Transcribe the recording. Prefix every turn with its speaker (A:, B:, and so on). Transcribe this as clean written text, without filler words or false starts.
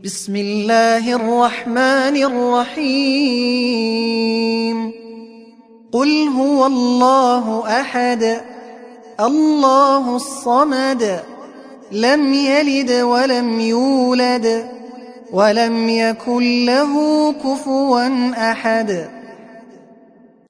A: بسم الله الرحمن الرحيم قل هو الله أحد الله الصمد لم يلد ولم يولد ولم يكن له كفوا أحد